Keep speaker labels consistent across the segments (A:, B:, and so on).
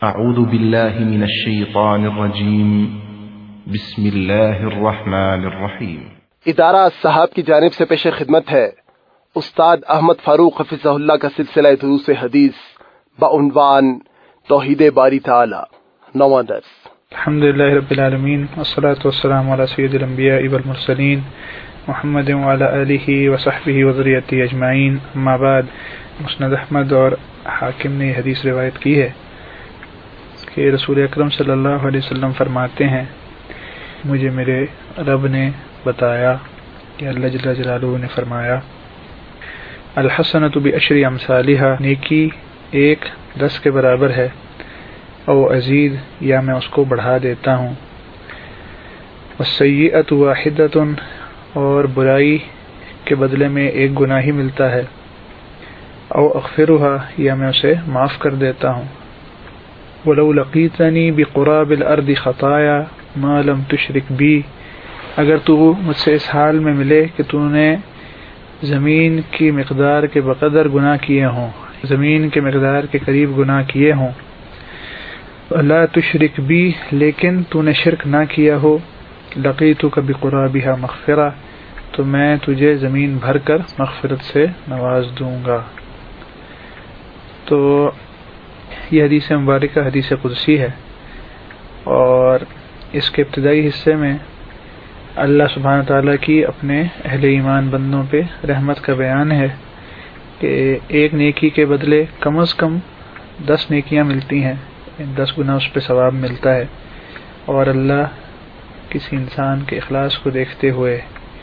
A: اعوذ باللہ من الشیطان الرجیم بسم اللہ الرحمن الرحیم۔
B: ادارہ الصحاب کی جانب سے پیش خدمت ہے استاد احمد فاروق حفظہ اللہ کا سلسلہ دروس حدیث بعنوان توحید باری تعالی، 9واں درس۔
C: الحمدللہ رب العالمین والصلاة والسلام علی سید الانبیاء والمرسلین محمد وعلی آلہ وصحبہ وذریتہ اجمعین، اما بعد۔ مسند احمد اور حاکم نے یہ حدیث روایت کی ہے کہ رسول اکرم صلی اللہ علیہ وسلم فرماتے ہیں، مجھے میرے رب نے بتایا کہ اللہ جل جلالہ نے فرمایا، الحسنۃ بعشر امثالھا، نیکی 10 کے برابر ہے، او ازید، یا میں اس کو بڑھا دیتا ہوں، والسیئۃ واحدۃ، اور برائی کے بدلے میں 1 گناہ ہی ملتا ہے، او اغفرھا، یا میں اسے معاف کر دیتا ہوں، ولو لقیتنی بقراب الارض خطایا ما لم تشرک بی، اگر تو مجھ سے اس حال میں ملے کہ تو نے زمین کی مقدار کے بقدر گناہ کیے ہوں، زمین کے مقدار کے قریب گناہ کیے ہوں، لا تشرک بی، لیکن تو نے شرک نہ کیا ہو، لقیتک بقرابها مغفرہ، تو میں تجھے زمین بھر کر مغفرت سے نواز دوں گا۔ تو یہ حدیث مبارکہ حدیث قدسی ہے، اور اس کے ابتدائی حصے میں اللہ سبحانہ تعالیٰ کی اپنے اہل ایمان بندوں پہ رحمت کا بیان ہے کہ 1 نیکی کے بدلے کم از کم 10 نیکیاں ملتی ہیں، 10 گنا اس پہ ثواب ملتا ہے، اور اللہ کسی انسان کے اخلاص کو دیکھتے ہوئے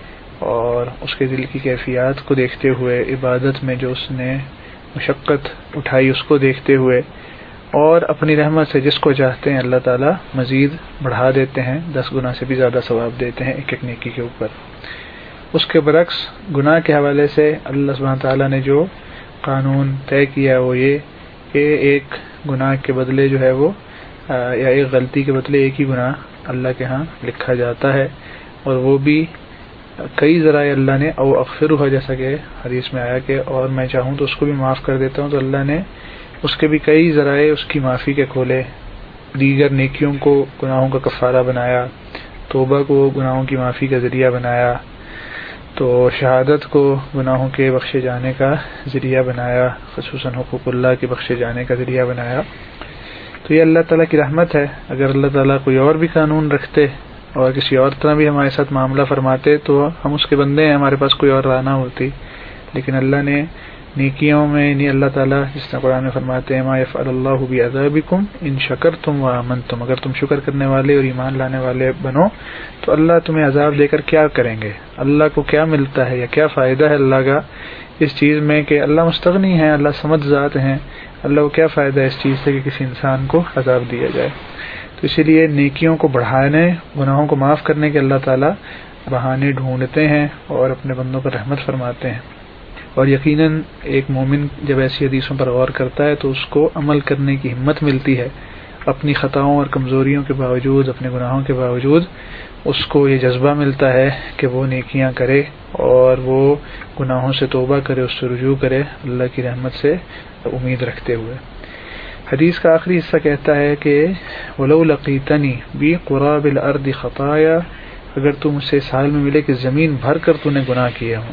C: اور اس کے دل کی کیفیات کو دیکھتے ہوئے، عبادت میں جو اس نے مشقت اٹھائی اس کو دیکھتے ہوئے، اور اپنی رحمت سے جس کو چاہتے ہیں اللہ تعالیٰ مزید بڑھا دیتے ہیں، 10 گنا سے بھی زیادہ ثواب دیتے ہیں ایک نیکی کے اوپر۔ اس کے برعکس گناہ کے حوالے سے اللہ سبحانہ تعالیٰ نے جو قانون طے کیا وہ یہ کہ 1 گناہ کے بدلے جو ہے وہ یا 1 غلطی کے بدلے 1 ہی گناہ اللہ کے ہاں لکھا جاتا ہے، اور وہ بھی کئی ذرائع اللہ نے، او اغفرھا، جیسا کہ حدیث میں آیا کہ اور میں چاہوں تو اس کو بھی معاف کر دیتا ہوں، تو اللہ نے اس کے بھی کئی ذرائع اس کی معافی کے کھولے، دیگر نیکیوں کو گناہوں کا کفارہ بنایا، توبہ کو گناہوں کی معافی کا ذریعہ بنایا، تو شہادت کو گناہوں کے بخشے جانے کا ذریعہ بنایا، خصوصاً حقوق اللہ کے بخشے جانے کا ذریعہ بنایا۔ تو یہ اللہ تعالیٰ کی رحمت ہے۔ اگر اللہ تعالیٰ کوئی اور بھی قانون رکھتے اور کسی اور طرح بھی ہمارے ساتھ معاملہ فرماتے تو ہم اس کے بندے ہیں، ہمارے پاس کوئی اور راہ نہ ہوتی، لیکن اللہ نے نیکیوں میں، یعنی اللہ تعالیٰ جس طرح قرآن میں فرماتے ہیں، ما یفعل اللہ بعذابکم ان شکرتم وآمنتم، اگر تم شکر کرنے والے اور ایمان لانے والے بنو تو اللہ تمہیں عذاب دے کر کیا کریں گے، اللہ کو کیا ملتا ہے یا کیا فائدہ ہے اللہ کا اس چیز میں کہ اللہ مستغنی ہے، اللہ صمد ذات ہیں، اللہ کو کیا فائدہ ہے اس چیز سے کہ کسی انسان کو عذاب دیا جائے۔ تو اسی لیے نیکیوں کو بڑھانے، گناہوں کو معاف کرنے کے اللہ تعالیٰ بہانے ڈھونڈتے ہیں اور اپنے بندوں پر رحمت فرماتے ہیں، اور یقیناً ایک مومن جب ایسی حدیثوں پر غور کرتا ہے تو اس کو عمل کرنے کی ہمت ملتی ہے، اپنی خطاؤں اور کمزوریوں کے باوجود، اپنے گناہوں کے باوجود اس کو یہ جذبہ ملتا ہے کہ وہ نیکیاں کرے اور وہ گناہوں سے توبہ کرے، اس سے رجوع کرے، اللہ کی رحمت سے امید رکھتے ہوئے۔ حدیث کا آخری حصہ کہتا ہے کہ وَلَوْ لَقِيتَنِي بِقُرَابِ الْأَرْضِ خَطَايَا، اگر تو مجھ سے اس حال میں ملے کہ زمین بھر کر تو نے گناہ کیے ہوں،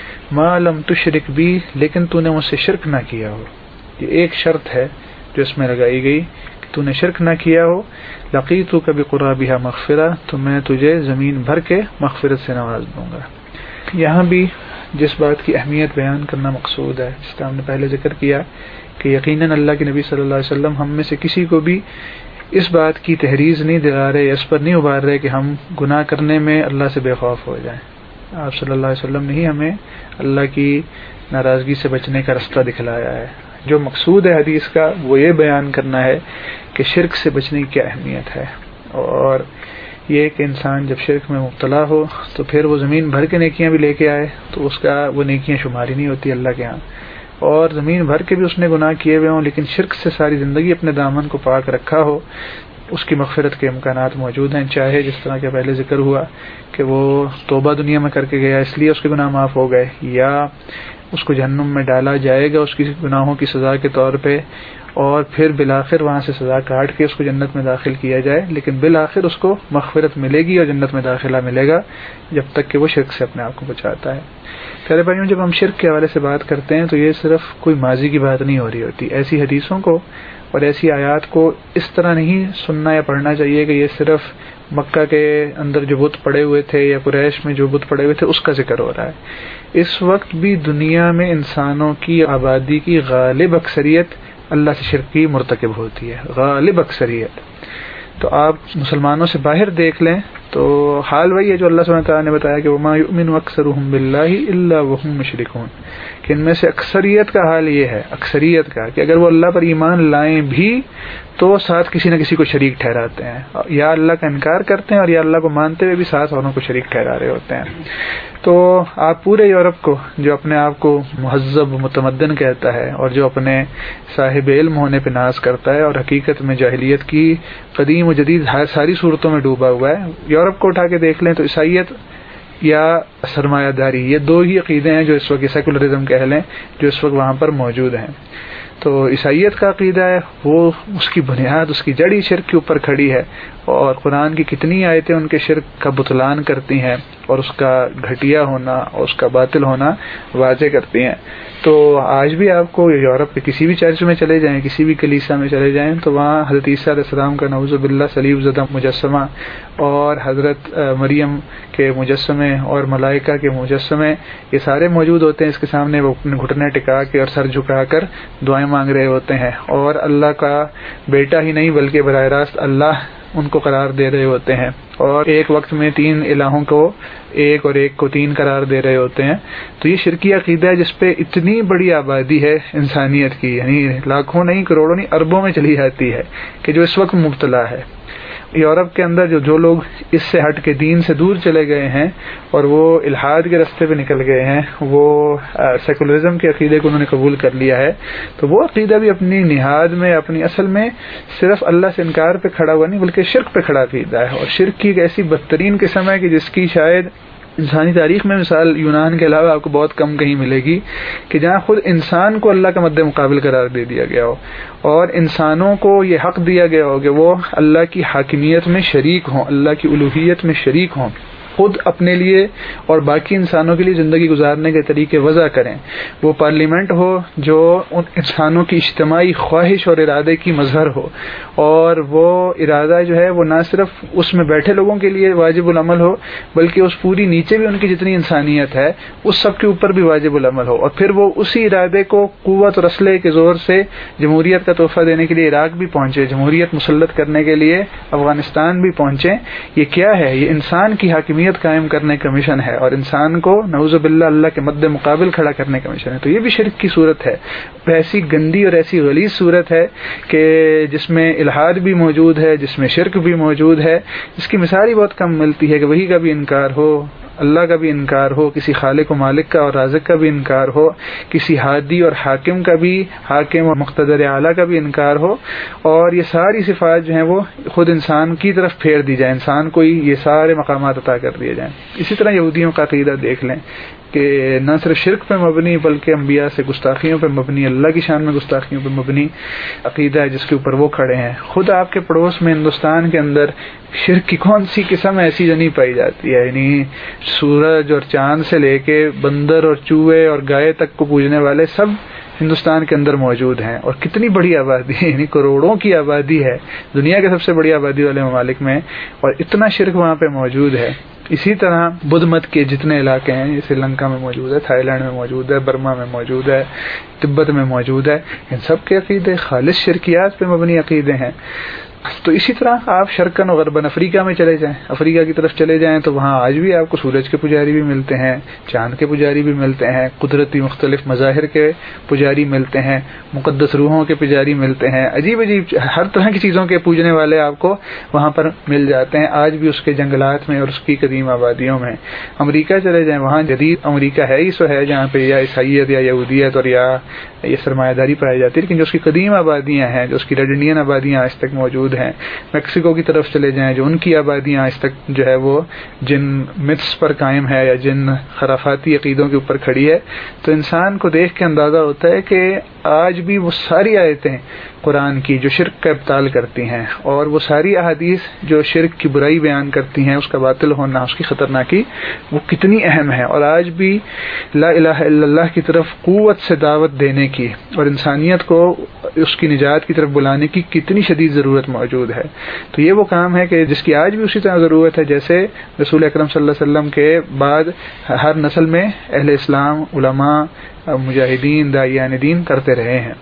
C: ما لم تشرک بی، لیکن تو نے مجھ سے شرک نہ کیا ہو، یہ ایک شرط ہے جو اس میں لگائی گئی کہ تو نے شرک نہ کیا ہو، لقیتک بقرابها مغفرہ، تو میں تجھے زمین بھر کے مغفرت سے نواز دوں گا۔ یہاں بھی جس بات کی اہمیت بیان کرنا مقصود ہے، جس کا ہم نے پہلے ذکر کیا کہ یقیناً اللہ کے نبی صلی اللہ علیہ وسلم ہم میں سے کسی کو بھی اس بات کی تحریض نہیں دلا رہے، اس پر نہیں ابھار رہے کہ ہم گناہ کرنے میں اللہ سے بے خوف ہو جائیں۔ آپ صلی اللہ علیہ وسلم نے ہی ہمیں اللہ کی ناراضگی سے بچنے کا رستہ دکھلایا ہے۔ جو مقصود ہے حدیث کا وہ یہ بیان کرنا ہے کہ شرک سے بچنے کی کیا اہمیت ہے، اور یہ کہ انسان جب شرک میں مبتلا ہو تو پھر وہ زمین بھر کے نیکیاں بھی لے کے آئے تو اس کا وہ نیکیاں شماری نہیں ہوتی اللہ کے ہاں، اور زمین بھر کے بھی اس نے گناہ کیے ہوئے ہوں لیکن شرک سے ساری زندگی اپنے دامن کو پاک رکھا ہو اس کی مغفرت کے امکانات موجود ہیں، چاہے جس طرح کے پہلے ذکر ہوا کہ وہ توبہ دنیا میں کر کے گیا اس لیے اس کے گناہ معاف ہو گئے، یا اس کو جہنم میں ڈالا جائے گا اس کی گناہوں کی سزا کے طور پہ، اور پھر بالآخر وہاں سے سزا کاٹ کے اس کو جنت میں داخل کیا جائے، لیکن بالآخر اس کو مغفرت ملے گی اور جنت میں داخلہ ملے گا جب تک کہ وہ شرک سے اپنے آپ کو بچاتا ہے۔ پیارے بھائیوں، جب ہم شرک کے حوالے سے بات کرتے ہیں تو یہ صرف کوئی ماضی کی بات نہیں ہو رہی ہوتی، ایسی حدیثوں کو اور ایسی آیات کو اس طرح نہیں سننا یا پڑھنا چاہیے کہ یہ صرف مکہ کے اندر جو بت پڑے ہوئے تھے یا قریش میں جو بت پڑے ہوئے تھے اس کا ذکر ہو رہا ہے۔ اس وقت بھی دنیا میں انسانوں کی آبادی کی غالب اکثریت اللہ سے شرک کی مرتکب ہوتی ہے، غالب اکثریت۔ تو آپ مسلمانوں سے باہر دیکھ لیں تو حال وہی ہے جو اللہ سبحانہ تعالیٰ نے بتایا کہ وما یؤمن اکثرهم باللہ الا وهم مشرکون، کہ ان میں سے اکثریت کا حال یہ ہے، اکثریت کا، کہ اگر وہ اللہ پر ایمان لائیں بھی تو ساتھ کسی نہ کسی کو شریک ٹھہراتے ہیں، یا اللہ کا انکار کرتے ہیں اور یا اللہ کو مانتے ہوئے بھی ساتھ اوروں کو شریک ٹھہرا رہے ہوتے ہیں۔ تو آپ پورے یورپ کو جو اپنے آپ کو مہذب متمدن کہتا ہے اور جو اپنے صاحب علم ہونے پہ ناز کرتا ہے اور حقیقت میں جاہلیت کی قدیم و جدید ساری صورتوں میں ڈوبا ہوا ہے، یورپ کو اٹھا کے دیکھ لیں تو عیسائیت یا سرمایہ داری، یہ دو ہی عقیدے ہیں جو اس وقت سیکولرزم کہہ لیں جو اس وقت وہاں پر موجود ہیں۔ تو عیسائیت کا عقیدہ ہے وہ اس کی بنیاد، اس کی جڑی شرک کے اوپر کھڑی ہے، اور قرآن کی کتنی آیتیں ان کے شرک کا بطلان کرتی ہیں اور اس کا گھٹیا ہونا اور اس کا باطل ہونا واضح کرتی ہیں۔ تو آج بھی آپ کو یورپ کے کسی بھی چرچ میں چلے جائیں، کسی بھی کلیسا میں چلے جائیں تو وہاں حضرت عیسیٰ علیہ السلام کا نعوذ باللہ صلیب زدہ مجسمہ اور حضرت مریم کے مجسمے اور ملائکہ کے مجسمے یہ سارے موجود ہوتے ہیں۔ اس کے سامنے وہ اپنے گھٹنے ٹکا کے اور سر جھکا کر دعائیں مانگ رہے ہوتے ہیں، اور اللہ کا بیٹا ہی نہیں بلکہ براہ راست اللہ ان کو قرار دے رہے ہوتے ہیں، اور ایک وقت میں 3 الہوں کو ایک اور ایک کو 3 قرار دے رہے ہوتے ہیں۔ تو یہ شرکی عقیدہ ہے جس پہ اتنی بڑی آبادی ہے انسانیت کی، یعنی لاکھوں نہیں، کروڑوں نہیں، اربوں میں چلی جاتی ہے، کہ جو اس وقت مبتلا ہے۔ یورپ کے اندر جو لوگ اس سے ہٹ کے دین سے دور چلے گئے ہیں اور وہ الحاد کے راستے پہ نکل گئے ہیں، وہ سیکولرزم کے عقیدے کو انہوں نے قبول کر لیا ہے، تو وہ عقیدہ بھی اپنی نہاد میں، اپنی اصل میں صرف اللہ سے انکار پہ کھڑا ہوا نہیں بلکہ شرک پہ کھڑا عقیدہ ہے، اور شرک کی ایک ایسی بدترین قسم ہے کہ جس کی شاید انسانی تاریخ میں مثال یونان کے علاوہ آپ کو بہت کم کہیں ملے گی، کہ جہاں خود انسان کو اللہ کا مد مقابل قرار دے دیا گیا ہو اور انسانوں کو یہ حق دیا گیا ہو کہ وہ اللہ کی حاکمیت میں شریک ہوں، اللہ کی الوہیت میں شریک ہوں، خود اپنے لیے اور باقی انسانوں کے لیے زندگی گزارنے کے طریقے وضع کریں۔ وہ پارلیمنٹ ہو جو ان انسانوں کی اجتماعی خواہش اور ارادے کی مظہر ہو، اور وہ ارادہ جو ہے وہ نہ صرف اس میں بیٹھے لوگوں کے لیے واجب العمل ہو بلکہ اس پوری نیچے بھی ان کی جتنی انسانیت ہے اس سب کے اوپر بھی واجب العمل ہو، اور پھر وہ اسی ارادے کو قوت اور اسلحے کے زور سے جمہوریت کا تحفہ دینے کے لیے عراق بھی پہنچے، جمہوریت مسلط کرنے کے لیے افغانستان بھی پہنچے۔ یہ کیا ہے؟ یہ انسان کی حاکمیت قائم کرنے کا مشن ہے، اور انسان کو نعوذ باللہ اللہ کے مد مقابل کھڑا کرنے کا مشن ہے۔ تو یہ بھی شرک کی صورت ہے، ایسی گندی اور ایسی غلیظ صورت ہے کہ جس میں الحاد بھی موجود ہے، جس میں شرک بھی موجود ہے، جس کی مثال ہی بہت کم ملتی ہے کہ وہی کا بھی انکار ہو، اللہ کا بھی انکار ہو، کسی خالق و مالک کا اور رازق کا بھی انکار ہو، کسی ہادی اور حاکم کا بھی، حاکم اور مقتدر اعلیٰ کا بھی انکار ہو، اور یہ ساری صفات جو ہیں وہ خود انسان کی طرف پھیر دی جائیں، انسان کو یہ سارے مقامات عطا کر دیے جائیں۔ اسی طرح یہودیوں کا عقیدہ دیکھ لیں کہ نہ صرف شرک پہ مبنی بلکہ انبیاء سے گستاخیوں پہ مبنی، اللہ کی شان میں گستاخیوں پہ مبنی عقیدہ ہے جس کے اوپر وہ کھڑے ہیں۔ خود آپ کے پڑوس میں ہندوستان کے اندر شرک کی کون سی قسم ایسی جو نہیں پائی جاتی ہے، یعنی سورج اور چاند سے لے کے بندر اور چوہے اور گائے تک کو پوجنے والے سب ہندوستان کے اندر موجود ہیں، اور کتنی بڑی آبادی ہے، یعنی کروڑوں کی آبادی ہے، دنیا کے سب سے بڑی آبادی والے ممالک میں، اور اتنا شرک وہاں پہ موجود ہے۔ اسی طرح بدھ مت کے جتنے علاقے ہیں، یہ سری لنکا میں موجود ہے، تھائی لینڈ میں موجود ہے، برما میں موجود ہے، تبت میں موجود ہے، ان سب کے عقیدے خالص شرکیات پہ مبنی عقیدے ہیں۔ تو اسی طرح آپ شرقاً و غرباً افریقہ میں چلے جائیں، افریقہ کی طرف چلے جائیں تو وہاں آج بھی آپ کو سورج کے پجاری بھی ملتے ہیں، چاند کے پجاری بھی ملتے ہیں، قدرتی مختلف مظاہر کے پجاری ملتے ہیں، مقدس روحوں کے پجاری ملتے ہیں، عجیب عجیب ہر طرح کی چیزوں کے پوجنے والے آپ کو وہاں پر مل جاتے ہیں، آج بھی اس کے جنگلات میں اور اس کی قدیم آبادیوں میں۔ امریکہ چلے جائیں، وہاں جدید امریکہ ہے ہی سو ہے جہاں پہ یا عیسائیت یا یہودیت اور یا یہ سرمایہ داری پائی جاتی ہے، لیکن جو اس کی قدیم آبادیاں ہیں، جو اس کی ریڈ انڈین آبادیاں آج تک موجود موجود ہیں. میکسیکو کی طرف چلے جائیں, جو ان کی آبادیاں آج تک جو ہے وہ جن متس پر قائم ہے یا جن خرافاتی عقیدوں کے اوپر کھڑی ہے, تو انسان کو دیکھ کے اندازہ ہوتا ہے کہ آج بھی وہ ساری آیتیں قرآن کی جو شرک کا ابطال کرتی ہیں, اور وہ ساری احادیث جو شرک کی برائی بیان کرتی ہیں, اس کا باطل ہونا, اس کی خطرناکی, وہ کتنی اہم ہے. اور آج بھی لا الہ الا اللہ کی طرف قوت سے دعوت دینے کی اور انسانیت کو اس کی نجات کی طرف بلانے کی کتنی شدید ضرورت موجود ہے. تو یہ وہ کام ہے کہ جس کی آج بھی اسی طرح ضرورت ہے جیسے رسول اکرم صلی اللہ علیہ وسلم کے بعد ہر نسل میں اہل اسلام, علماء, مجاہدین, داعیان دین کرتے رہے ہیں.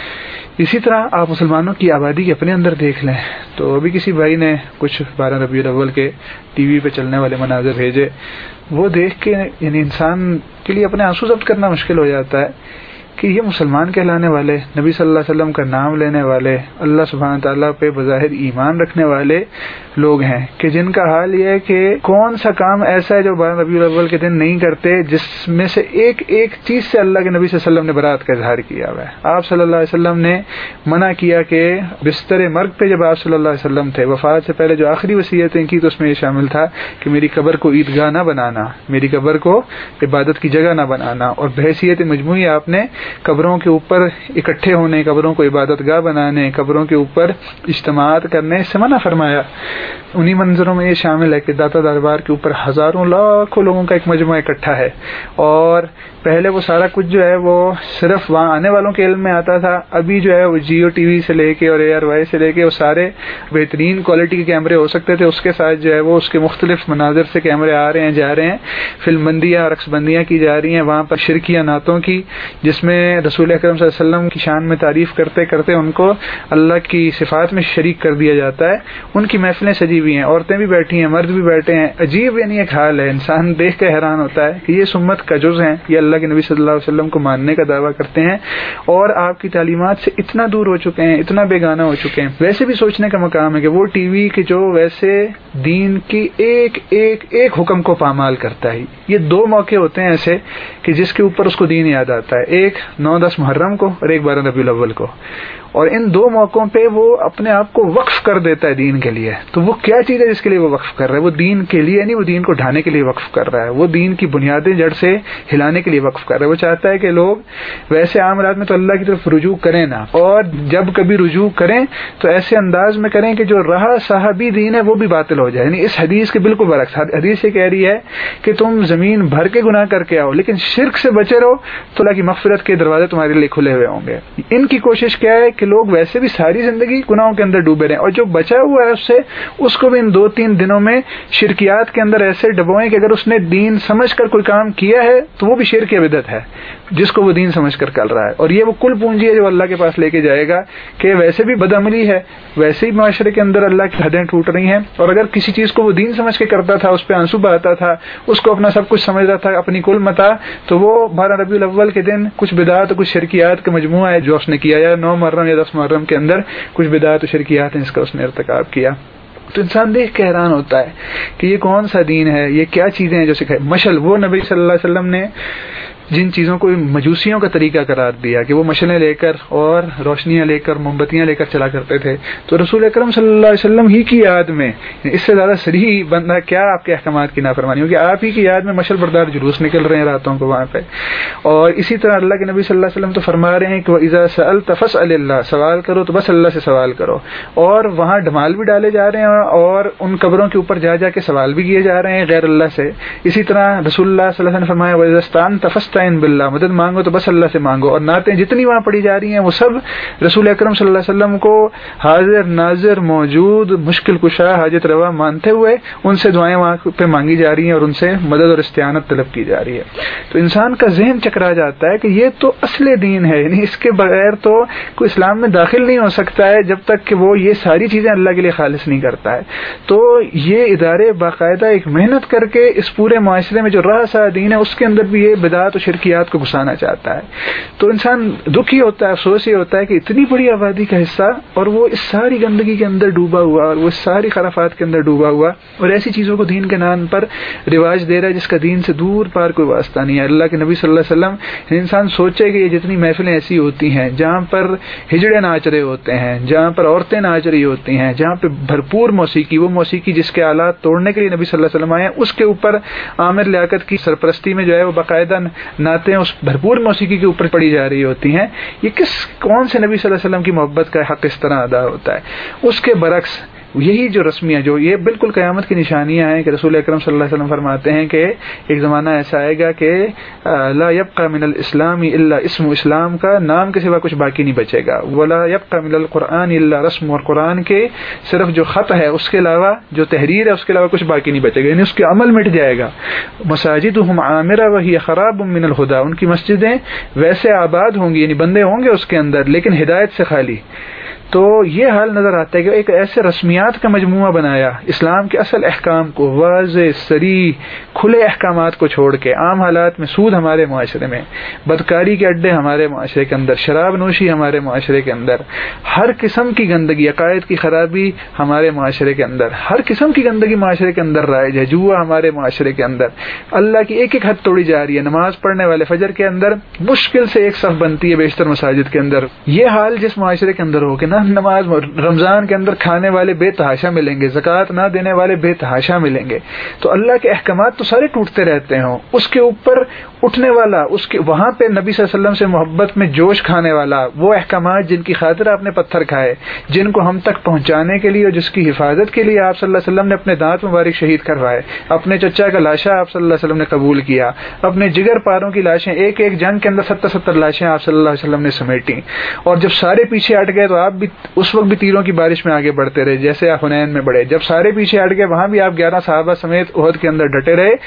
C: اسی طرح آپ مسلمانوں کی آبادی کے اپنے اندر دیکھ لیں تو ابھی کسی بھائی نے کچھ 12 ربیع الاول کے ٹی وی پہ چلنے والے مناظر بھیجے, وہ دیکھ کے یعنی انسان کے لیے اپنے آنسو ضبط کرنا مشکل ہو جاتا ہے کہ یہ مسلمان کہلانے والے, نبی صلی اللہ علیہ وسلم کا نام لینے والے, اللہ سبحانہ تعالیٰ پہ بظاہر ایمان رکھنے والے لوگ ہیں کہ جن کا حال یہ ہے کہ کون سا کام ایسا ہے جو 12 ربیع الاول کے دن نہیں کرتے, جس میں سے ایک ایک چیز سے اللہ کے نبی صلی اللہ علیہ وسلم نے برات کا اظہار کیا ہوا ہے. آپ صلی اللہ علیہ وسلم نے منع کیا کہ بستر مرگ پہ جب آپ صلی اللہ علیہ وسلم تھے, وفات سے پہلے جو آخری وصیتیں کی تو اس میں یہ شامل تھا کہ میری قبر کو عیدگاہ نہ بنانا, میری قبر کو عبادت کی جگہ نہ بنانا, اور بحیثیت مجموعی آپ نے قبروں کے اوپر اکٹھے ہونے, قبروں کو عبادت گاہ بنانے, قبروں کے اوپر اجتماعات کرنے سے منع فرمایا. انہی منظروں میں یہ شامل ہے کہ داتا دربار کے اوپر ہزاروں لاکھوں لوگوں کا ایک مجموعہ اکٹھا ہے, اور پہلے وہ سارا کچھ جو ہے وہ صرف وہاں آنے والوں کے علم میں آتا تھا. ابھی جو ہے وہ جیو ٹی وی سے لے کے اور ARY سے لے کے وہ سارے بہترین کوالٹی کے کیمرے ہو سکتے تھے, اس کے ساتھ جو ہے وہ اس کے مختلف مناظر سے کیمرے آ رہے ہیں, جا رہے ہیں, فلم بندیاں, رقص بندیاں کی جا رہی ہیں وہاں پر, شرکیہ نعتوں کی, جس میں رسول اکرم صلی اللہ علیہ وسلم کی شان میں تعریف کرتے کرتے ان کو اللہ کی صفات میں شریک کر دیا جاتا ہے. ان کی محفلیں سجی ہوئی ہیں, عورتیں بھی بیٹھی ہیں, مرد بھی بیٹھے ہیں. عجیب یعنی ایک حال ہے, انسان دیکھ کے حیران ہوتا ہے کہ یہ سمت کا جز ہیں, یہ اللہ کے نبی صلی اللہ علیہ وسلم کو ماننے کا دعویٰ کرتے ہیں اور آپ کی تعلیمات سے اتنا دور ہو چکے ہیں, اتنا بیگانہ ہو چکے ہیں. ویسے بھی سوچنے کا مقام ہے کہ وہ ٹی وی کے جو ویسے دین کی ایک ایک ایک حکم کو پامال کرتا ہے, یہ 2 موقع ہوتے ہیں ایسے کہ جس کے اوپر اس کو دین یاد آتا ہے, ایک 9-10 محرم کو اور ایک 12 ربیع الاول کو, اور ان 2 موقعوں پہ وہ اپنے آپ کو وقف کر دیتا ہے دین کے لیے. تو وہ کیا چیز ہے جس کے لیے وہ وقف کر رہا ہے؟ وہ دین کے لیے نہیں, وہ دین کو ڈھانے کے لیے وقف کر رہا ہے, وہ دین کی بنیادیں جڑ سے ہلانے کے لیے وقف کر رہا ہے. وہ چاہتا ہے کہ لوگ ویسے عام رات میں تو اللہ کی طرف رجوع کریں نا, اور جب کبھی رجوع کریں تو ایسے انداز میں کریں کہ جو رہا صحابی دین ہے وہ بھی باطل ہو جائے. یعنی اس حدیث کے بالکل برعکس, حدیث یہ کہہ رہی ہے کہ تم زمین بھر کے گناہ کر کے آؤ لیکن شرک سے بچے رہو تو اللہ کی مغفرت کے دروازے تمہارے لیے کھلے ہوئے ہوں گے. ان کی کوشش کیا ہے کہ لوگ ویسے بھی ساری زندگی گناہوں کے اندر ڈوبے رہیں, اور جو بچا ہوا ہے اس کو بھی ان 2-3 دنوں میں شرکیات کے اندر ایسے ڈبوئیں کہ اگر اس نے دین سمجھ کر کوئی کام کیا ہے تو وہ بھی شرک یا بدعت ہے جس کو وہ دین سمجھ کر کر رہا ہے. اور یہ وہ کل پونجی ہے جو اللہ کے پاس لے کے جائے گا کہ ویسے بھی بدعملی ہے, ویسے ہی معاشرے کے اندر اللہ کی حدیں ٹوٹ رہی ہیں, اور اگر کسی چیز کو وہ دین سمجھ کے کرتا تھا, اس پہ آنسو بہاتا تھا, اس کو اپنا سب کچھ سمجھتا تھا, اپنی کل متاع, تو وہ 12 ربیع الاول کے دن کچھ بدعات اور کچھ شرکیات کا مجموعہ ہے جو اس نے کیا, یا 9 محرم یا 10 محرم کے اندر کچھ بدعات و شرکیات ہیں جس کا اس نے ارتکاب کیا. تو انسان دیکھ کے حیران ہوتا ہے کہ یہ کون سا دین ہے, یہ کیا چیزیں ہیں جو سکھائے. مشل, وہ نبی صلی اللہ علیہ وسلم نے جن چیزوں کو مجوسیوں کا طریقہ قرار دیا کہ وہ مشلیں لے کر اور روشنیاں لے کر, موم بتیاں لے کر چلا کرتے تھے, تو رسول اکرم صلی اللہ علیہ وسلم ہی کی یاد میں اس سے زیادہ صریح بندہ کیا آپ کے احکامات کی نافرمانی ہوگی. آپ ہی کی یاد میں مشل بردار جلوس نکل رہے ہیں راتوں کو وہاں پہ. اور اسی طرح اللہ کے نبی صلی اللہ علیہ وسلم تو فرما رہے ہیں کہ وَإِذَا سَأَلْتَ فَاسْأَلِ اللَّهَ, سوال کرو تو بس اللہ سے سوال کرو. اور وہاں ڈھمال بھی ڈالے جا رہے ہیں اور ان قبروں کے اوپر جا کے سوال بھی کیے جا رہے ہیں غیر اللہ سے. اسی طرح رسول اللہ صلی اللہ علیہ وسلم نے فرمایا وَإِذَا اسْتَعَنْتَ فَاسْتَعِنْ بِاللَّهِ, مدد مانگو تو بس اللہ سے مانگو. اور نعتیں جتنی وہاں پڑھی جا رہی ہیں وہ سب رسول اکرم صلی اللہ علیہ وسلم کو حاضر ناظر موجود مشکل کشا حاجت روا مانتے ہوئے ان سے دعائیں وہاں پہ مانگی جا رہی ہیں اور ان سے مدد اور استعانت طلب کی جا رہی ہے. تو انسان کا ذہن چکرا جاتا ہے کہ یہ تو اصل دین ہے, یعنی اس کے بغیر تو کوئی اسلام میں داخل نہیں ہو سکتا ہے جب تک کہ وہ یہ ساری چیزیں اللہ کے لیے خالص نہیں کرتا ہے. تو یہ ادارے باقاعدہ ایک محنت کر کے اس پورے معاشرے میں جو رہا سا دین ہے اس کے اندر بھی یہ بدعات و شرکیات کو گھسانا چاہتا ہے. تو انسان دکھی ہوتا ہے، افسوس یہ ہوتا ہے کہ اتنی بڑی آبادی کا حصہ اور وہ اس ساری گندگی کے اندر ڈوبا ہوا، اور وہ اس ساری خرافات کے اندر ڈوبا ہوا، اور ایسی چیزوں کو دین کے نام پر رواج دے رہا ہے جس کا دین سے دور پار کوئی واسطہ نہیں ہے. اللہ کے نبی صلی اللہ علیہ وسلم، انسان سوچے کہ یہ جتنی محفلیں ایسی ہوتی ہیں جہاں پر ہجڑے ناچ رہے ہوتے ہیں، جہاں پر عورتیں ناچ رہی ہوتی ہیں، جہاں پہ بھرپور موسیقی، وہ موسیقی جس کے آلات توڑنے کے لیے نبی صلی اللہ علیہ وسلم آئے ہیں، اس کے اوپر عامر لیاقت کی سرپرستی میں جو ہے وہ باقاعدہ نعتیں اس بھرپور موسیقی کے اوپر پڑی جا رہی ہوتی ہیں. یہ کون سے نبی صلی اللہ علیہ وسلم کی محبت کا حق اس طرح ادا ہوتا ہے؟ اس کے برعکس یہی جو رسمیاں، جو یہ بالکل قیامت کی نشانیاں ہیں کہ رسول اکرم صلی اللہ علیہ وسلم فرماتے ہیں کہ ایک زمانہ ایسا آئے گا کہ لا یبقى من الاسلام الا اسم، اسلام کا نام کے سوا کچھ باقی نہیں بچے گا. ولا یبقى من القرآن الا رسم، اور قرآن کے صرف جو خط ہے اس کے علاوہ، جو تحریر ہے اس کے علاوہ کچھ باقی نہیں بچے گا، یعنی اس کے عمل مٹ جائے گا. مساجدهم عامرة وهي خراب من الهدى، ان کی مسجدیں ویسے آباد ہوں گی، یعنی بندے ہوں گے اس کے اندر لیکن ہدایت سے خالی. تو یہ حال نظر آتا ہے کہ ایک ایسے رسمیات کا مجموعہ بنایا، اسلام کے اصل احکام کو، واضح صریح کھلے احکامات کو چھوڑ کے عام حالات میں سود ہمارے معاشرے میں، بدکاری کے اڈے ہمارے معاشرے کے اندر، شراب نوشی ہمارے معاشرے کے اندر، ہر قسم کی گندگی، عقائد کی خرابی ہمارے معاشرے کے اندر، ہر قسم کی گندگی معاشرے کے اندر رائج ہے، جوا ہمارے معاشرے کے اندر، اللہ کی ایک ایک حد توڑی جا رہی ہے. نماز پڑھنے والے فجر کے اندر مشکل سے ایک صف بنتی ہے بیشتر مساجد کے اندر. یہ حال جس معاشرے کے اندر ہو کہ نماز، رمضان کے اندر کھانے والے بے تحاشا ملیں گے، زکوٰۃ نہ دینے والے بے تحاشا ملیں گے، تو اللہ کے احکامات تو سارے ٹوٹتے رہتے ہیں. اس کے اوپر اٹھنے والا، اس کے وہاں پہ نبی صلی اللہ علیہ وسلم سے محبت میں جوش کھانے والا، وہ احکامات جن کی خاطر آپ نے پتھر کھائے، جن کو ہم تک پہنچانے کے لیے اور جس کی حفاظت کے لیے آپ صلی اللہ علیہ وسلم نے اپنے دانت مبارک شہید کروائے، اپنے چچا کا لاشا آپ صلی اللہ علیہ وسلم نے قبول کیا، اپنے جگر پاروں کی لاشیں، ایک ایک جنگ کے اندر 70 لاشیں آپ صلی اللہ علیہ وسلم نے سمیٹیں، اور جب سارے پیچھے ہٹ گئے تو آپ بھی اس وقت بھی تیروں کی بارش میں آگے بڑھتے رہے جیسے آپ حنین میں بڑھے. جب سارے پیچھے ہٹ گئے وہاں بھی آپ 11 صحابہ سمیت احد کے اندر ڈٹے رہے،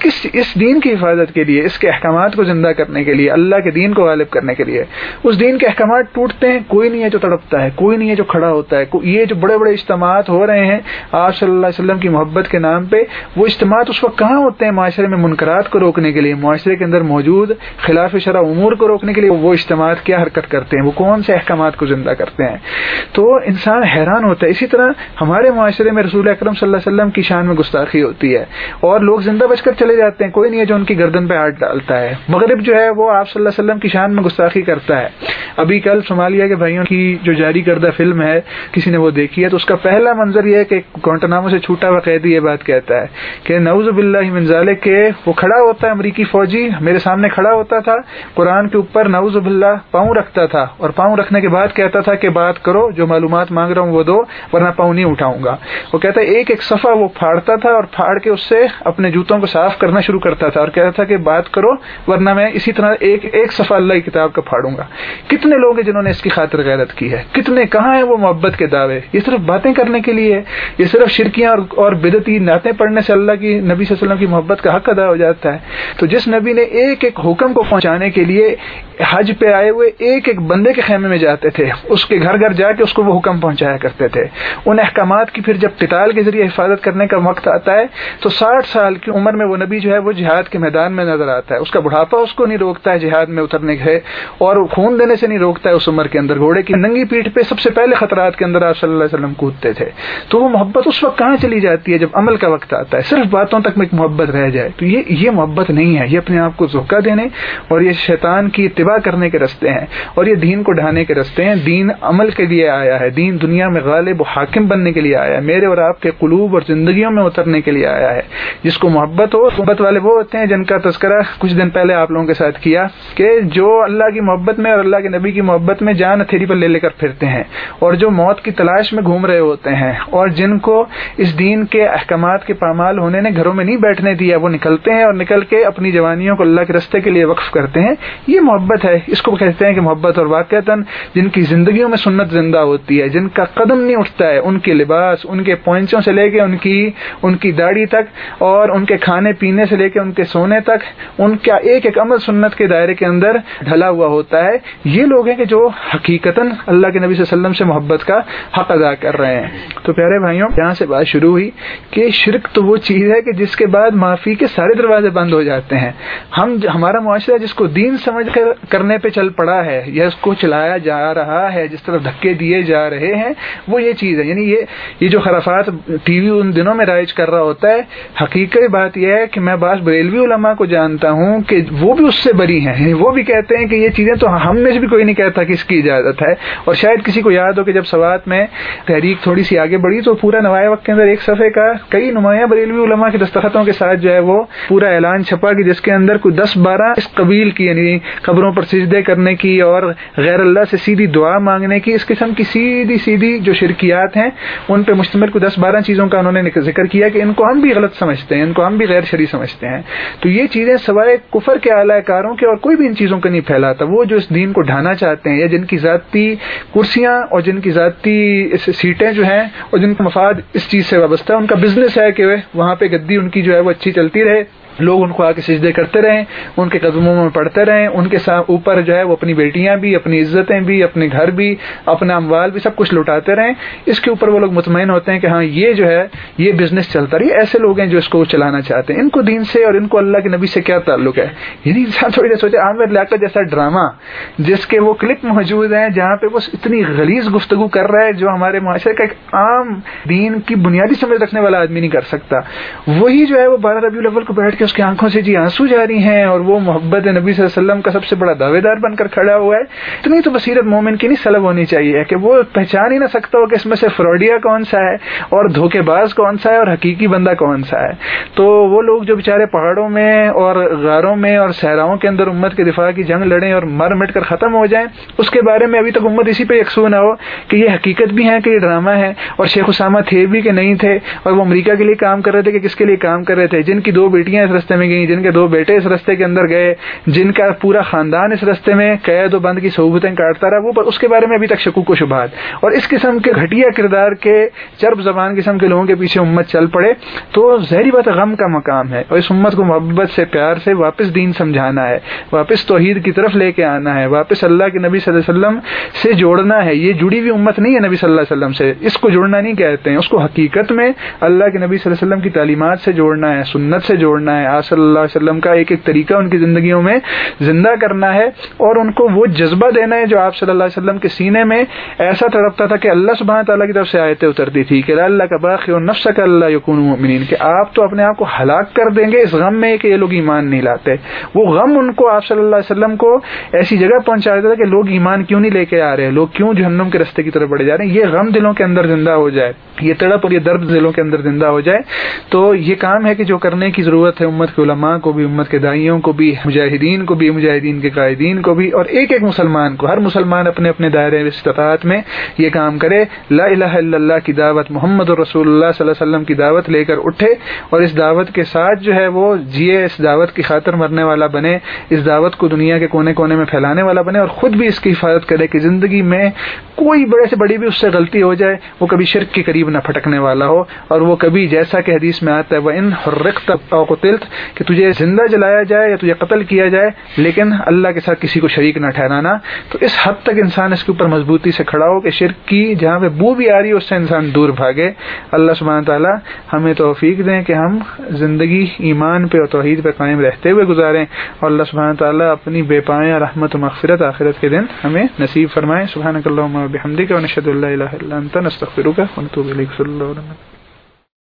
C: اس دین کی حفاظت کے لیے، اس کے احکامات کو زندہ کرنے کے لیے، اللہ کے دین کو غالب کرنے کے لیے. اس دین کے احکامات ٹوٹتے ہیں، کوئی نہیں ہے جو تڑپتا ہے، کوئی نہیں ہے جو کھڑا ہوتا ہے. یہ جو بڑے بڑے اجتماعات ہو رہے ہیں آپ صلی اللہ علیہ وسلم کی محبت کے نام پہ، وہ اجتماعات اس وقت کہاں ہوتے ہیں؟ معاشرے میں منکرات کو روکنے کے لیے، معاشرے کے اندر موجود خلاف شرع امور کو روکنے کے لیے. وہ اجتماعات کیا حرکت کرتے ہیں؟ وہ کون سے احکامات کو زندہ کرتے ہیں؟ تو انسان حیران ہوتا ہے. اسی طرح ہمارے معاشرے میں رسول اکرم صلی اللہ علیہ وسلم کی شان میں گستاخی ہوتی ہے اور لوگ زندہ بچ کر چلے جاتے ہیں، کوئی نہیں ہے جو ان کی گردن پہ ہاتھ ڈالتا ہے. مغرب جو ہے وہ آپ صلی اللہ علیہ وسلم کی شان میں گستاخی کرتا ہے. ابھی کل صومالیہ کے بھائیوں کی جو جاری کردہ فلم ہے، کسی نے وہ دیکھی ہے، تو اس کا پہلا منظر یہ ہے کہ گوانٹانامو سے چھوٹا ہوا قیدی یہ بات کہتا ہے کہ نعوذ باللہ من ذالک، کہ وہ کھڑا ہوتا ہے امریکی فوجی میرے سامنے کھڑا ہوتا تھا، قرآن کے اوپر نعوذ باللہ پاؤں رکھتا تھا، اور پاؤں رکھنے کے بعد کہتا تھا کہ بات کرو، جو معلومات مانگ رہا ہوں وہ دو ورنہ پاؤں نہیں اٹھاؤں گا. وہ کہتا ہے ایک ایک صفحہ وہ پھاڑتا تھا اور پھاڑ کے اس سے اپنے جوتوں کو صاف کرنا شروع کرتا تھا اور کہتا تھا کہ بات کرو ورنہ میں اسی طرح ایک صفحہ اللہ کی کتاب کا پھاڑوں گا. کتنے لوگ ہیں جنہوں نے اس کی خاطر غیرت کی ہے؟ کتنے؟ کہاں ہیں وہ محبت کے دعوے؟ یہ صرف باتیں کرنے کے لیے ہے، یہ صرف شرکیاں اور بدعتی نعتیں پڑھنے سے اللہ کی، نبی صلی اللہ علیہ وسلم کی محبت کا حق ادا ہو جاتا ہے؟ تو جس نبی نے ایک ایک حکم کو پہنچانے کے لیے حج پہ آئے ہوئے ایک ایک بندے کے خیمے میں جاتے تھے، اس کے گھر گھر جا کے اس کو وہ حکم پہنچایا کرتے تھے. ان احکامات کی پھر جب قتال کے ذریعے حفاظت کرنے کا وقت آتا ہے تو 60 سال کی عمر میں وہ نبی جو ہے وہ جہاد کے میدان میں نظر آتا ہے. اس کا بڑھاپا اس کو نہیں روکتا ہے جہاد میں اترنے سے، اور خون دینے سے نہیں روکتا ہے. اس عمر کے اندر گھوڑے کی ننگی پیٹھ پہ سب سے پہلے خطرات کے اندر آپ صلی اللہ علیہ وسلم کودتے تھے. تو وہ محبت اس وقت کہاں چلی جاتی ہے جب عمل کا وقت آتا ہے؟ صرف باتوں تک میں ایک محبت رہ جائے تو یہ محبت نہیں ہے. یہ اپنے آپ کو دھوکہ دینے اور یہ شیطان کی اتباع کرنے کے راستے ہیں اور یہ دین کو ڈھانے کے راستے ہیں. دین عمل کے لیے آیا ہے، دین دنیا میں غالب و حاکم بننے کے لیے آیا ہے، میرے اور آپ کے قلوب اور زندگیوں میں اترنے کے لیے آیا ہے. جس کو محبت ہو، محبت والے وہ ہوتے ہیں جن کا تذکرہ کچھ دن پہلے آپ لوگوں کے ساتھ کیا کہ جو اللہ کی محبت میں اور اللہ کے نبی کی محبت میں جان ہتھیلی پر لے کر پھرتے ہیں اور جو موت کی تلاش میں گھوم رہے ہوتے ہیں اور جن کو اس دین کے احکامات کے پامال ہونے نے گھروں میں نہیں بیٹھنے دیا، وہ نکلتے ہیں اور نکل کے اپنی جوانیوں کو اللہ کے راستے کے لیے وقف کرتے ہیں. یہ محبت ہے، اس کو کہتے ہیں کہ محبت. اور واقعتاً جن کی زندگیوں میں سنت زندہ ہوتی ہے، جن کا قدم نہیں اٹھتا ہے، ان کے لباس، ان کے پوائنچوں سے لے کے ان کی داڑھی تک، اور ان کے کھانے پینے سے لے کے ان کے سونے تک، ان کا ایک ایک عمل سنت کے دائرے کے اندر ڈھلا ہوا ہوتا ہے. یہ لوگ ہیں کہ جو حقیقتاً اللہ کے نبی صلی اللہ علیہ وسلم سے محبت کا حق ادا کر رہے ہیں. تو پیارے بھائیوں، یہاں سے بات شروع ہوئی کہ شرک تو وہ چیز ہے کہ جس کے بعد معافی کے سارے دروازے بند ہو جاتے ہیں. ہمارا معاشرہ جس کو دین سمجھ کر کرنے پہ چل پڑا ہے یا اس کو چلایا جا رہا ہے، جس طرف دھکے دیے جا رہے ہیں، وہ یہ چیز ہے. یعنی یہ جو خرافات ٹی وی ان دنوں میں رائج کر رہا ہوتا ہے، حقیقت بات یہ ہے کہ میں بعض بریلوی علماء کو جانتا ہوں کہ وہ بھی اس سے بری ہیں. وہ بھی کہتے ہیں کہ یہ چیزیں تو ہم میں سے بھی کوئی نہیں کہتا کہ اس کی اجازت ہے. اور شاید کسی کو یاد ہو کہ جب سوات میں تحریک تھوڑی سی آگے بڑھی تو پورا نوائے وقت کے اندر ایک صفحے کا کئی نمایاں بریلوی علماء کے دستخطوں کے ساتھ جو ہے وہ پورا اعلان چھپا کہ جس کے اندر کوئی 10-12 اس قبیل کی، یعنی قبروں پر سجدے کرنے کی اور غیر اللہ سے سیدھی دعا مانگنے کی، اس قسم کی سیدھی جو شرکیات ہیں ان پہ مشتمل کوئی 10-12 چیزوں کا انہوں نے ذکر کیا کہ ان کو ہم بھی غلط سمجھتے ہیں، ان کو ہم بھی غیر شرعی سمجھتے ہیں. تو یہ چیزیں سوائے کفر کے اعلی کاروں کے اور کوئی بھی ان چیزوں کو نہیں پھیلاتا. وہ جو اس دین کو ڈھانا چاہتے ہیں یا جن کی ذاتی کرسیاں اور جن کی ذاتی سیٹیں جو ہیں اور جن کا مفاد اس چیز سے وابستہ ہے، ان کا بزنس ہے کہ وہاں پہ گدی ان کی جو ہے وہ اچھی چلتی رہے، لوگ ان کو آ کے سجدے کرتے رہیں، ان کے قدموں میں پڑھتے رہیں، ان کے اوپر جو ہے وہ اپنی بیٹیاں بھی، اپنی عزتیں بھی، اپنے گھر بھی، اپنا اموال بھی سب کچھ لوٹاتے رہیں. اس کے اوپر وہ لوگ مطمئن ہوتے ہیں کہ ہاں یہ جو ہے یہ بزنس چلتا رہی. ایسے لوگ ہیں جو اس کو چلانا چاہتے ہیں. ان کو دین سے اور ان کو اللہ کے نبی سے کیا تعلق ہے؟ یعنی انسان تھوڑی دیر سوچے، عامر لیاقت جیسا ڈرامہ جس کے وہ کلپ موجود ہیں جہاں پہ وہ اتنی غلیظ گفتگو کر رہا ہے جو ہمارے معاشرے کا ایک عام دین کی بنیادی سمجھ رکھنے والا آدمی نہیں کر سکتا، وہی جو ہے وہ 12 ربیع الاول کو بیٹھ کے اس کی آنکھوں سے جی آنسو جاری ہیں اور وہ محبت نبی صلی اللہ علیہ وسلم کا سب سے بڑا دعوے دار بن کر کھڑا ہوا ہے. اتنی تو بصیرت مومن کی نہیں سلب ہونی چاہیے کہ وہ پہچان ہی نہ سکتا ہو کہ اس میں سے فراڈیا کون سا ہے اور دھوکے باز کون سا ہے اور حقیقی بندہ کون سا ہے. تو وہ لوگ جو بیچارے پہاڑوں میں اور غاروں میں اور صحراؤں کے اندر امت کے دفاع کی جنگ لڑیں اور مر مٹ کر ختم ہو جائیں، اس کے بارے میں ابھی تک امت اسی پہ یکسو نہ ہو کہ یہ حقیقت بھی ہے کہ یہ ڈرامہ ہے اور شیخ اسامہ تھے بھی کہ نہیں تھے اور وہ امریکہ کے لیے کام کر رہے تھے کہ کس کے لیے کام کر رہے تھے، جن کی 2 بیٹیاں اس رستے میں گئیں، جن کے 2 بیٹے اس رستے کے اندر گئے، جن کا پورا خاندان اس رستے میں قید و بند کی صحبتیں کاٹتا رہا، وہ پر اس کے بارے میں ابھی تک شکوک و شبہات. اور اس قسم کے گھٹیا کردار کے چرب زبان قسم کے لوگوں کے پیچھے امت چل پڑے تو ظاہری بات غم کا مقام ہے. اور اس امت کو محبت سے، پیار سے واپس دین سمجھانا ہے، واپس توحید کی طرف لے کے آنا ہے، واپس اللہ کے نبی صلی اللہ علیہ وسلم سے جوڑنا ہے. یہ جڑی ہوئی امت نہیں ہے نبی صلی اللہ علیہ وسلم سے، اس کو جوڑنا نہیں کہتے ہیں، اس کو حقیقت میں اللہ کے نبی صلی اللہ علیہ وسلم کی تعلیمات سے جوڑنا ہے، سنت سے جوڑنا ہے، آپ صلی اللہ علیہ وسلم کا ایک ایک طریقہ ان کی زندگیوں میں زندہ کرنا ہے اور ان کو وہ جذبہ دینا ہے جو آپ صلی اللہ علیہ وسلم کے سینے میں ایسا تڑپتا تھا کہ اللہ سبحانہ تعالیٰ کی طرف سے آیتیں اترتی تھی کہ اللہ کا باخع نفسک اللہ یکونوا مؤمنین، کہ آپ تو اپنے آپ کو ہلاک کر دیں گے اس غم میں کہ یہ لوگ ایمان نہیں لاتے. وہ غم ان کو آپ صلی اللہ علیہ وسلم کو ایسی جگہ پہنچا دیتا تھا کہ لوگ ایمان کیوں نہیں لے کے آ رہے، لوگ کیوں جہنم کے راستے کی طرف بڑھے جا رہے ہیں. یہ غم دلوں کے اندر زندہ ہو جائے، یہ تڑپ اور یہ درد دلوں کے اندر زندہ ہو جائے. تو یہ کام ہے کہ جو کرنے کی ضرورت ہے امت کے علماء کو بھی، امت کے داعیوں کو بھی، مجاہدین کو بھی، مجاہدین کے قائدین کو بھی، اور ایک ایک مسلمان کو، ہر مسلمان اپنے اپنے دائرے استطاعت میں یہ کام کرے. لا الہ الا اللہ کی دعوت، محمد رسول اللہ صلی اللہ علیہ وسلم کی دعوت لے کر اٹھے اور اس دعوت کے ساتھ جو ہے وہ جیے، اس دعوت کی خاطر مرنے والا بنے، اس دعوت کو دنیا کے کونے کونے میں پھیلانے والا بنے اور خود بھی اس کی حفاظت کرے کہ زندگی میں کوئی بڑے سے بڑی بھی اس سے غلطی ہو جائے وہ کبھی شرک کے قریب نہ پھٹکنے والا ہو، اور وہ کبھی جیسا کہ حدیث میں آتا ہے وَإِنْ حُرِّقْتَ أَوْ قُتِلْتَ، کہ تجھے زندہ جلایا جائے یا تجھے قتل کیا جائے لیکن اللہ کے ساتھ کسی کو شریک نہ ٹھہرانا. تو اس حد تک انسان اس کے اوپر مضبوطی سے کھڑا ہو کہ شرک کی جہاں پہ بو بھی آ رہی ہے اس سے انسان دور بھاگے. اللہ سبحانہ تعالیٰ ہمیں توفیق دیں کہ ہم زندگی ایمان پہ اور توحید پہ قائم رہتے ہوئے گزاریں اور اللہ سبحانہ تعالیٰ اپنی بے پایہ رحمت و مغفرت آخرت کے دن ہمیں نصیب فرمائے. سبحانک اللہم و بحمدک ونشہد ان لا الہ الا انت نستغفرک ونتوب الیک. صلی اللہ علیہ وسلم.